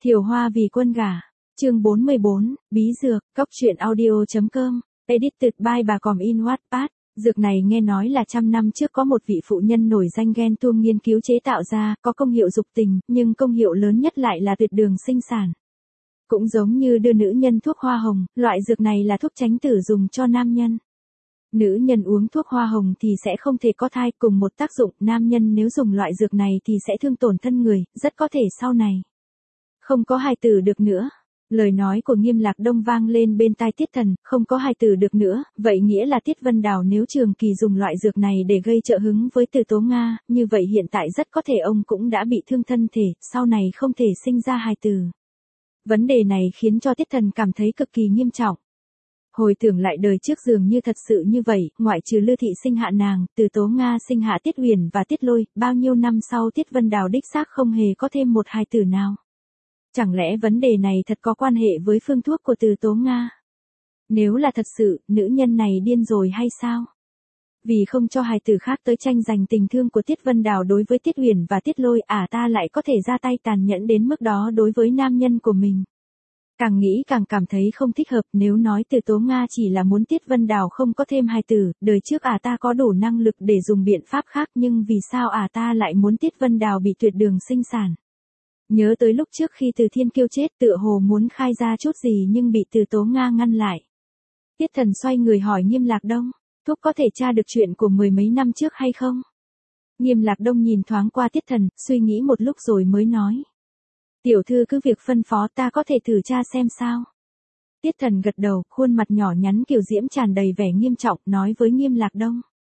Thiều Hoa vì quân gả. Chương 44, bí dược, cóc truyện audio.com, edited by bà Còm in Wattpad. Dược này nghe nói là trăm năm trước có một vị phụ nhân nổi danh ghen tuông nghiên cứu chế tạo ra, có công hiệu dục tình, nhưng công hiệu lớn nhất lại là tuyệt đường sinh sản. Cũng giống như đưa nữ nhân thuốc hoa hồng, loại dược này là thuốc tránh tử dùng cho nam nhân. Nữ nhân uống thuốc hoa hồng thì sẽ không thể có thai, cùng một tác dụng, nam nhân nếu dùng loại dược này thì sẽ thương tổn thân người, rất có thể sau này không có hài tử được nữa. Lời nói của Nghiêm Lạc Đông vang lên bên tai Tiết Thần, không có hài tử được nữa, vậy nghĩa là Tiết Vân Đào nếu trường kỳ dùng loại dược này để gây trợ hứng với Từ Tố Nga, như vậy hiện tại rất có thể ông cũng đã bị thương thân thể, sau này không thể sinh ra hài tử. Vấn đề này khiến cho Tiết Thần cảm thấy cực kỳ nghiêm trọng. Hồi tưởng lại đời trước dường như thật sự như vậy, ngoại trừ Lư Thị sinh hạ nàng, Từ Tố Nga sinh hạ Tiết Huyền và Tiết Lôi, bao nhiêu năm sau Tiết Vân Đào đích xác không hề có thêm một hài tử nào. Chẳng lẽ vấn đề này thật có quan hệ với phương thuốc của Từ Tố Nga? Nếu là thật sự, nữ nhân này điên rồi hay sao? Vì không cho hài tử khác tới tranh giành tình thương của Tiết Vân Đào đối với Tiết Huyền và Tiết Lôi, ta lại có thể ra tay tàn nhẫn đến mức đó đối với nam nhân của mình. Càng nghĩ càng cảm thấy không thích hợp, nếu nói Từ Tố Nga chỉ là muốn Tiết Vân Đào không có thêm hài tử, đời trước ta có đủ năng lực để dùng biện pháp khác, nhưng vì sao ta lại muốn Tiết Vân Đào bị tuyệt đường sinh sản? Nhớ tới lúc trước khi Từ Thiên Kiêu chết, tựa hồ muốn khai ra chút gì nhưng bị Từ Tố Nga ngăn lại. Tiết Thần xoay người hỏi Nghiêm Lạc Đông, thuốc có thể tra được chuyện của mười mấy năm trước hay không? Nghiêm Lạc Đông nhìn thoáng qua Tiết Thần, suy nghĩ một lúc rồi mới nói. Tiểu thư cứ việc phân phó, ta có thể thử tra xem sao. Tiết Thần gật đầu, khuôn mặt nhỏ nhắn kiều diễm tràn đầy vẻ nghiêm trọng, nói với Nghiêm Lạc Đông.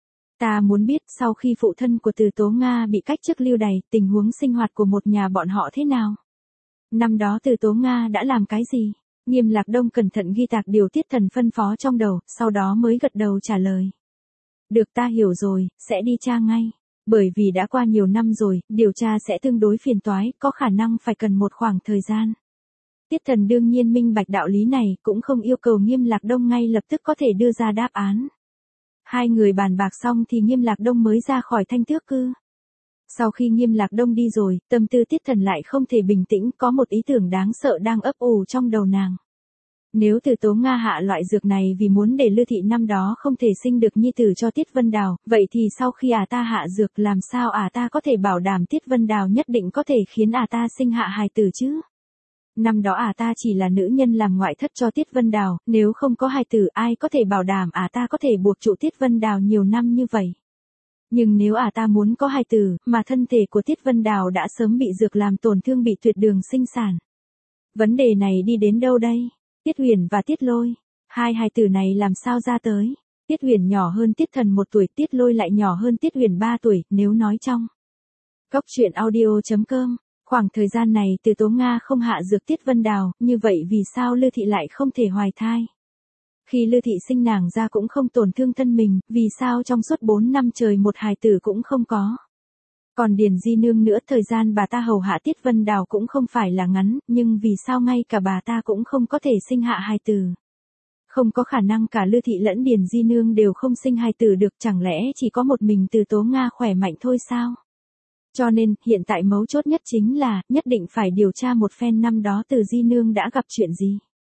Ta muốn biết sau khi phụ thân của Từ Tố Nga bị cách chức lưu đày, tình huống sinh hoạt của một nhà bọn họ thế nào? Năm đó Từ Tố Nga đã làm cái gì? Nghiêm Lạc Đông cẩn thận ghi tạc điều Tiết Thần phân phó trong đầu, sau đó mới gật đầu trả lời. Được, ta hiểu rồi, sẽ đi tra ngay. Bởi vì đã qua nhiều năm rồi, điều tra sẽ tương đối phiền toái, có khả năng phải cần một khoảng thời gian. Tiết Thần đương nhiên minh bạch đạo lý này, cũng không yêu cầu Nghiêm Lạc Đông ngay lập tức có thể đưa ra đáp án. Hai người bàn bạc xong thì Nghiêm Lạc Đông mới ra khỏi Thanh Tước Cư. Sau khi Nghiêm Lạc Đông đi rồi, tâm tư Tiết Thần lại không thể bình tĩnh, có một ý tưởng đáng sợ đang ấp ủ trong đầu nàng. Nếu Từ Tố Nga hạ loại dược này vì muốn để Lư Thị năm đó không thể sinh được nhi tử cho Tiết Vân Đào, vậy thì sau khi ta hạ dược làm sao ta có thể bảo đảm Tiết Vân Đào nhất định có thể khiến ta sinh hạ hài tử chứ? Năm đó ta chỉ là nữ nhân làm ngoại thất cho Tiết Vân Đào, nếu không có hài tử ai có thể bảo đảm ta có thể buộc trụ Tiết Vân Đào nhiều năm như vậy. Nhưng nếu ta muốn có hài tử, mà thân thể của Tiết Vân Đào đã sớm bị dược làm tổn thương, bị tuyệt đường sinh sản. Vấn đề này đi đến đâu đây? Tiết Huyền và Tiết Lôi, hai hài tử này làm sao ra tới? Tiết Huyền nhỏ hơn Tiết Thần 1 tuổi, Tiết Lôi lại nhỏ hơn Tiết Huyền 3 tuổi, nếu nói trong cóc truyện audio.com, khoảng thời gian này Từ Tố Nga không hạ dược Tiết Vân Đào, như vậy vì sao Lư Thị lại không thể hoài thai? Khi Lư Thị sinh nàng ra cũng không tổn thương thân mình, vì sao trong suốt 4 năm trời một hài tử cũng không có? Còn Điền Di Nương nữa, thời gian bà ta hầu hạ Tiết Vân Đào cũng không phải là ngắn, nhưng vì sao ngay cả bà ta cũng không có thể sinh hạ hài tử? Không có khả năng cả Lư Thị lẫn Điền Di Nương đều không sinh hài tử được, chẳng lẽ chỉ có một mình Từ Tố Nga khỏe mạnh thôi sao? Cho nên, hiện tại mấu chốt nhất chính là, nhất định phải điều tra một phen năm đó Từ Di Nương đã gặp chuyện gì.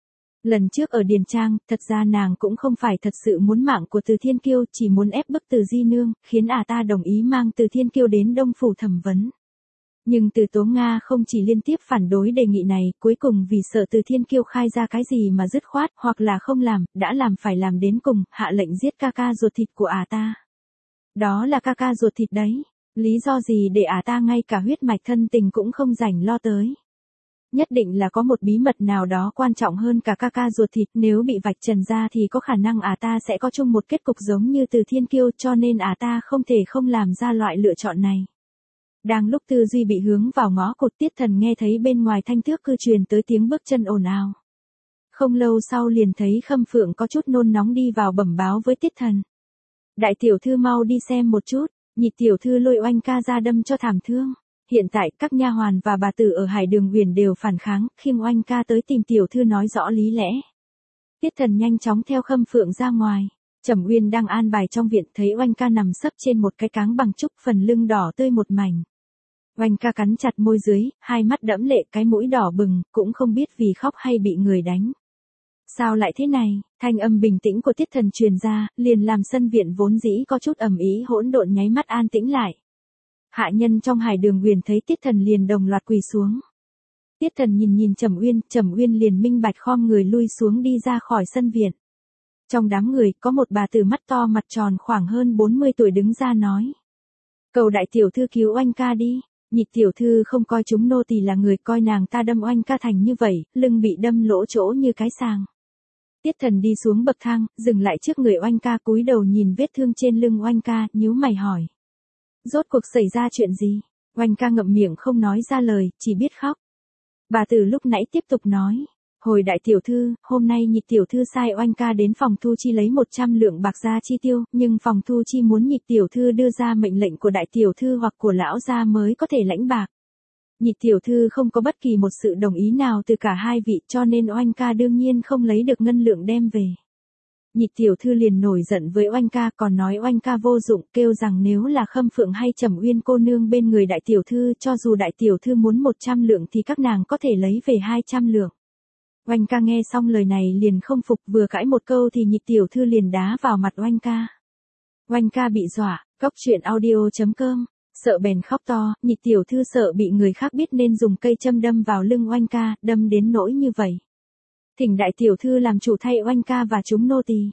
Lần trước ở Điền Trang, thật ra nàng cũng không phải thật sự muốn mạng của Từ Thiên Kiêu, chỉ muốn ép bức Từ Di Nương, khiến ta đồng ý mang Từ Thiên Kiêu đến Đông Phủ thẩm vấn. Nhưng Từ Tố Nga không chỉ liên tiếp phản đối đề nghị này, cuối cùng vì sợ Từ Thiên Kiêu khai ra cái gì mà dứt khoát, hoặc là không làm, đã làm phải làm đến cùng, hạ lệnh giết ca ca ruột thịt của ta. Đó là ca ca ruột thịt đấy, lý do gì để ta ngay cả huyết mạch thân tình cũng không rảnh lo tới? Nhất định là có một bí mật nào đó quan trọng hơn cả ca ca ruột thịt, nếu bị vạch trần ra thì có khả năng ta sẽ có chung một kết cục giống như Từ Thiên Kiêu, cho nên ta không thể không làm ra loại lựa chọn này. Đang lúc tư duy bị hướng vào ngõ cụt, Tiết Thần nghe thấy bên ngoài Thanh Tước Cư truyền tới tiếng bước chân ồn ào. Không lâu sau liền thấy Khâm Phượng có chút nôn nóng đi vào bẩm báo với Tiết Thần. Đại tiểu thư mau đi xem một chút, nhị tiểu thư Lôi oanh ca ra đâm cho thảm thương. Hiện tại các nha hoàn và bà tử ở Hải Đường Huyền đều phản kháng, khiêng oanh ca tới tìm tiểu thư nói rõ lý lẽ. Tiết Thần nhanh chóng theo Khâm Phượng ra ngoài. Trầm Uyên đang an bài trong viện, thấy oanh ca nằm sấp trên một cái cáng bằng trúc, phần lưng đỏ tươi một mảnh. Oanh ca cắn chặt môi dưới, hai mắt đẫm lệ, cái mũi đỏ bừng, cũng không biết vì khóc hay bị người đánh. Sao lại thế này? Thanh âm bình tĩnh của Tiết Thần truyền ra, liền làm sân viện vốn dĩ có chút ầm ĩ hỗn độn nháy mắt an tĩnh lại. Hạ nhân trong Hải Đường Huyền thấy Tiết Thần liền đồng loạt quỳ xuống. Tiết Thần nhìn Trầm Uyên liền minh bạch khom người lui xuống đi ra khỏi sân viện. Trong đám người có một bà tử mắt to mặt tròn khoảng hơn 40 tuổi đứng ra nói: "Cầu đại tiểu thư cứu Oanh ca đi, Nhị tiểu thư không coi chúng nô tỳ là người, coi nàng ta đâm Oanh ca thành như vậy, lưng bị đâm lỗ chỗ như cái sàng." Tiết Thần đi xuống bậc thang, dừng lại trước người Oanh ca, cúi đầu nhìn vết thương trên lưng Oanh ca, nhíu mày hỏi: "Rốt cuộc xảy ra chuyện gì?" Oanh ca ngậm miệng không nói ra lời, chỉ biết khóc. Bà tử lúc nãy tiếp tục nói: "Hồi đại tiểu thư, hôm nay Nhị tiểu thư sai Oanh ca đến phòng thu chi lấy 100 lượng bạc ra chi tiêu, nhưng phòng thu chi muốn Nhị tiểu thư đưa ra mệnh lệnh của đại tiểu thư hoặc của lão gia mới có thể lãnh bạc. Nhị tiểu thư không có bất kỳ một sự đồng ý nào từ cả hai vị, cho nên Oanh ca đương nhiên không lấy được ngân lượng đem về." Nhị tiểu thư liền nổi giận với Oanh ca, còn nói Oanh ca vô dụng, kêu rằng nếu là Khâm Phượng hay Trầm Uyên cô nương bên người đại tiểu thư, cho dù đại tiểu thư muốn 100 lượng thì các nàng có thể lấy về 200 lượng. Oanh ca nghe xong lời này liền không phục, vừa cãi một câu thì Nhị tiểu thư liền đá vào mặt Oanh ca. Oanh ca bị dọa, coctruyện.audio.com, sợ bèn khóc to. Nhị tiểu thư sợ bị người khác biết nên dùng cây châm đâm vào lưng Oanh ca, đâm đến nỗi như vậy. Thỉnh đại tiểu thư làm chủ thay Oanh ca và chúng nô tỳ.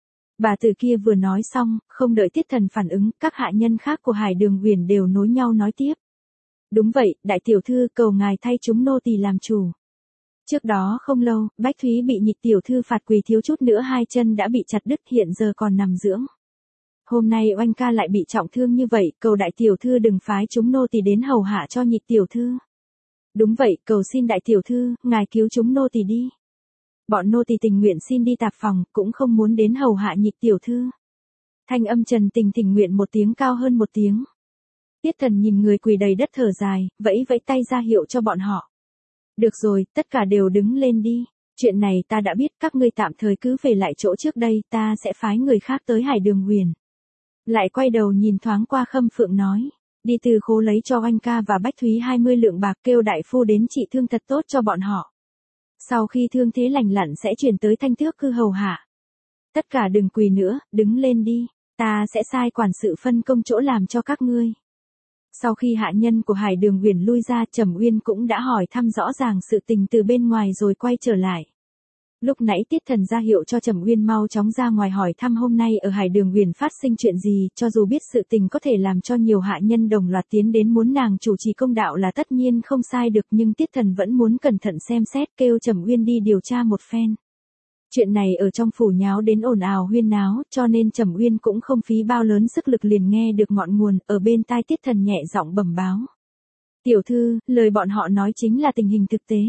Bà tử kia vừa nói xong, không đợi Tiết Thần phản ứng, các hạ nhân khác của Hải Đường Huyền đều nối nhau nói tiếp: "Đúng vậy, đại tiểu thư, cầu ngài thay chúng nô tỳ làm chủ." Trước đó không lâu, Bách Thúy bị Nhị tiểu thư phạt quỳ, thiếu chút nữa hai chân đã bị chặt đứt, hiện giờ còn nằm dưỡng. Hôm nay Oanh ca lại bị trọng thương như vậy, cầu đại tiểu thư đừng phái chúng nô tỳ đến hầu hạ cho Nhị tiểu thư. Đúng vậy, cầu xin đại tiểu thư, ngài cứu chúng nô tỳ đi. Bọn nô tỳ tình nguyện xin đi tạp phòng, cũng không muốn đến hầu hạ Nhị tiểu thư. Thanh âm Trần Tình tình nguyện một tiếng cao hơn một tiếng. Tiết Thần nhìn người quỳ đầy đất thở dài, vẫy vẫy tay ra hiệu cho bọn họ. Được rồi, tất cả đều đứng lên đi. Chuyện này ta đã biết, các ngươi tạm thời cứ về lại chỗ trước đây, ta sẽ phái người khác tới Hải Đường Huyền. Lại quay đầu nhìn thoáng qua Khâm Phượng nói: "Đi từ khố lấy cho Oanh ca và Bách Thúy 20 lượng bạc, kêu đại phu đến trị thương thật tốt cho bọn họ. Sau khi thương thế lành lặn sẽ chuyển tới Thanh Tước cư hầu hạ. Tất cả đừng quỳ nữa, đứng lên đi, ta sẽ sai quản sự phân công chỗ làm cho các ngươi." Sau khi hạ nhân của Hải Đường Huyền lui ra, Trầm Uyên cũng đã hỏi thăm rõ ràng sự tình từ bên ngoài rồi quay trở lại. Lúc nãy Tiết Thần ra hiệu cho Trầm Uyên mau chóng ra ngoài hỏi thăm hôm nay ở Hải Đường Huyền phát sinh chuyện gì, cho dù biết sự tình có thể làm cho nhiều hạ nhân đồng loạt tiến đến muốn nàng chủ trì công đạo là tất nhiên không sai được, nhưng Tiết Thần vẫn muốn cẩn thận xem xét, kêu Trầm Uyên đi điều tra một phen. Chuyện này ở trong phủ nháo đến ồn ào huyên náo, cho nên Trầm Uyên cũng không phí bao lớn sức lực liền nghe được ngọn nguồn, ở bên tai Tiết Thần nhẹ giọng bẩm báo: "Tiểu thư, lời bọn họ nói chính là tình hình thực tế.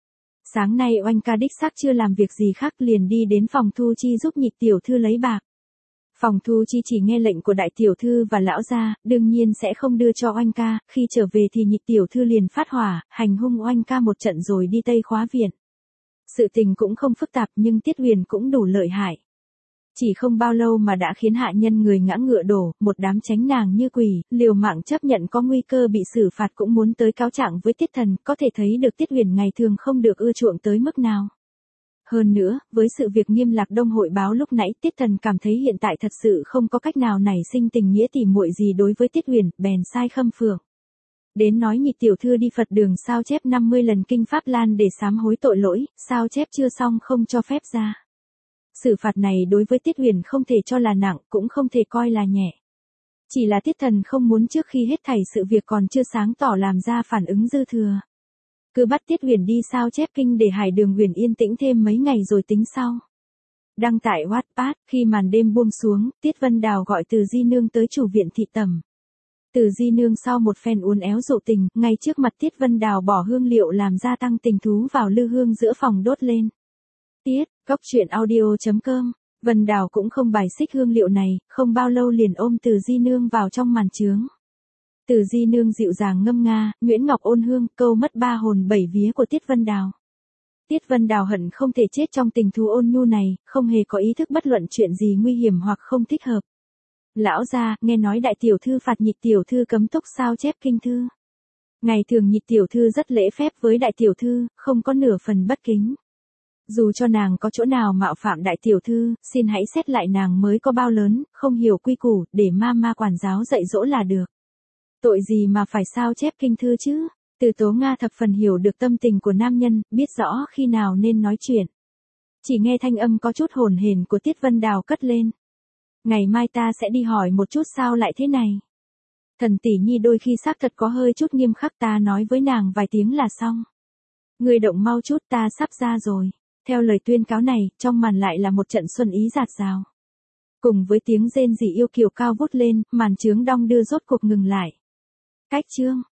Sáng nay Oanh ca đích xác chưa làm việc gì khác, liền đi đến phòng thu chi giúp Nhị tiểu thư lấy bạc. Phòng thu chi chỉ nghe lệnh của đại tiểu thư và lão gia, đương nhiên sẽ không đưa cho Oanh ca, khi trở về thì Nhị tiểu thư liền phát hỏa, hành hung Oanh ca một trận rồi đi Tây Khóa Viện. Sự tình cũng không phức tạp nhưng Tiết Huyền cũng đủ lợi hại. Chỉ không bao lâu mà đã khiến hạ nhân người ngã ngựa đổ, một đám tránh nàng như quỷ, liều mạng chấp nhận có nguy cơ bị xử phạt cũng muốn tới cáo trạng với Tiết Thần, có thể thấy được Tiết Huyền ngày thường không được ưa chuộng tới mức nào. Hơn nữa, với sự việc Nghiêm Lạc Đông hội báo lúc nãy, Tiết Thần cảm thấy hiện tại thật sự không có cách nào nảy sinh tình nghĩa tỉ muội gì đối với Tiết Huyền, bèn sai Khâm Phượng đến nói Nhị tiểu thư đi Phật đường sao chép 50 lần kinh Pháp Lan để sám hối tội lỗi, sao chép chưa xong không cho phép ra. Xử phạt này đối với Tiết Huyền không thể cho là nặng, cũng không thể coi là nhẹ. Chỉ là Tiết Thần không muốn trước khi hết thảy sự việc còn chưa sáng tỏ làm ra phản ứng dư thừa. Cứ bắt Tiết Huyền đi sao chép kinh để Hải Đường Huyền yên tĩnh thêm mấy ngày rồi tính sau. Đăng tải Wattpad, khi màn đêm buông xuống, Tiết Vân Đào gọi Từ Di Nương tới chủ viện thị tẩm. Từ Di Nương sau một phen uốn éo dụ tình, ngay trước mặt Tiết Vân Đào bỏ hương liệu làm gia tăng tình thú vào lư hương giữa phòng đốt lên. Coctruyện.audio.com, Vân Đào cũng không bài xích hương liệu này, không bao lâu liền ôm Từ Di Nương vào trong màn chướng. Từ Di Nương dịu dàng ngâm nga, Nguyễn Ngọc ôn hương, câu mất ba hồn bảy vía của Tiết Vân Đào. Tiết Vân Đào hận không thể chết trong tình thú ôn nhu này, không hề có ý thức bất luận chuyện gì nguy hiểm hoặc không thích hợp. Lão gia, nghe nói đại tiểu thư phạt Nhị tiểu thư cấm túc sao chép kinh thư. Ngày thường nhị tiểu thư rất lễ phép với đại tiểu thư, không có nửa phần bất kính. Dù cho nàng có chỗ nào mạo phạm đại tiểu thư, xin hãy xét lại nàng mới có bao lớn, không hiểu quy củ, để ma quản giáo dạy dỗ là được. Tội gì mà phải sao chép kinh thư chứ? Từ Tố Nga thập phần hiểu được tâm tình của nam nhân, biết rõ khi nào nên nói chuyện. Chỉ nghe thanh âm có chút hồn hển của Tiết Vân Đào cất lên. Ngày mai ta sẽ đi hỏi một chút sao lại thế này. Thần tỷ nhi đôi khi xác thật có hơi chút nghiêm khắc, ta nói với nàng vài tiếng là xong. Người động mau chút, ta sắp ra rồi. Theo lời tuyên cáo này, trong màn lại là một trận xuân ý rạt rào. Cùng với tiếng rên rỉ yêu kiều cao vút lên, màn chướng đong đưa rốt cuộc ngừng lại. Cách chương